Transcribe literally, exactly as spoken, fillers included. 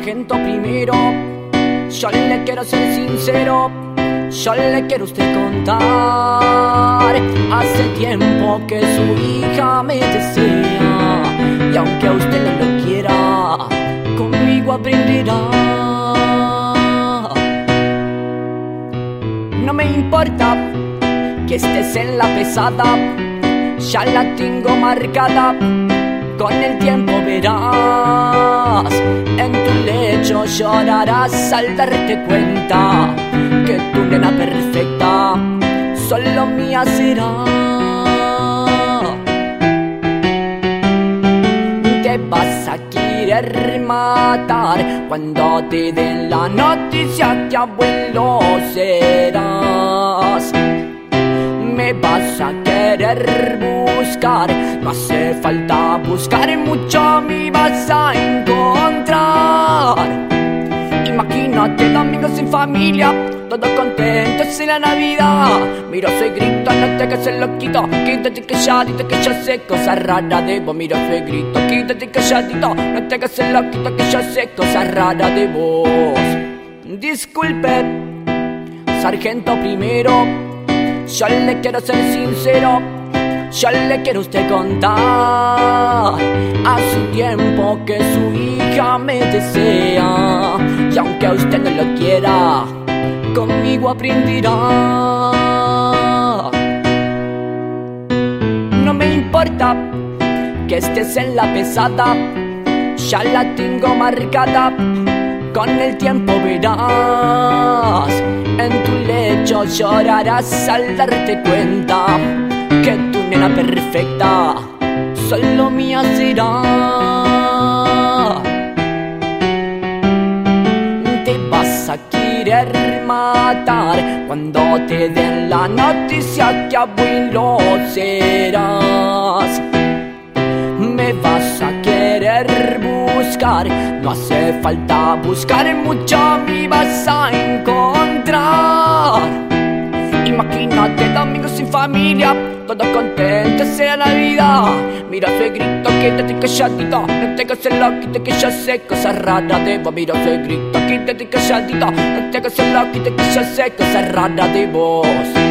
sargento primero, yo le quiero ser sincero, yo le quiero a usted contar. Hace tiempo que su hija me desea, y aunque a usted no lo quiera, conmigo aprenderá. No me importa que estés en la pesada, ya la tengo marcada, con el tiempo verás. En tu lecho llorarás al darte cuenta que tu nena perfecta solo mía será. Te vas a querer matar cuando te den la noticia que abuelo serás. Me vas a querer buscar, no hace falta buscar mucho, me vas a encontrar. Imagínate domingos sin familia, todos contentos en la Navidad. Miro, soy grito, no te hagas el loquito, quítate calladito que yo sé cosas raras de vos. Miro, soy grito, quítate calladito, no te hagas el loquito que yo sé cosas raras de vos. Disculpe, sargento primero, yo le quiero ser sincero, yo le quiero a usted contar. Hace un tiempo que su hija me desea, y aunque a usted no lo quiera, conmigo aprenderá. No me importa que estés en la pesada, ya la tengo marcada, con el tiempo verás. En tu lecho llorarás al darte cuenta que tu nena perfecta solo mía será. Te vas a querer matar cuando te den la noticia que abuelo serás. Me vas a querer buscar, no hace falta buscar mucho, me vas a encontrar. Imagínate domingos sin familia, todos contentos sea la vida. Mira, soy grito, quítate calladito, no te hagas el loquito que yo sé cosas raras de vos. Mira, soy grito, quítate calladito, no te hagas el loquito que yo sé cosas raras de vos.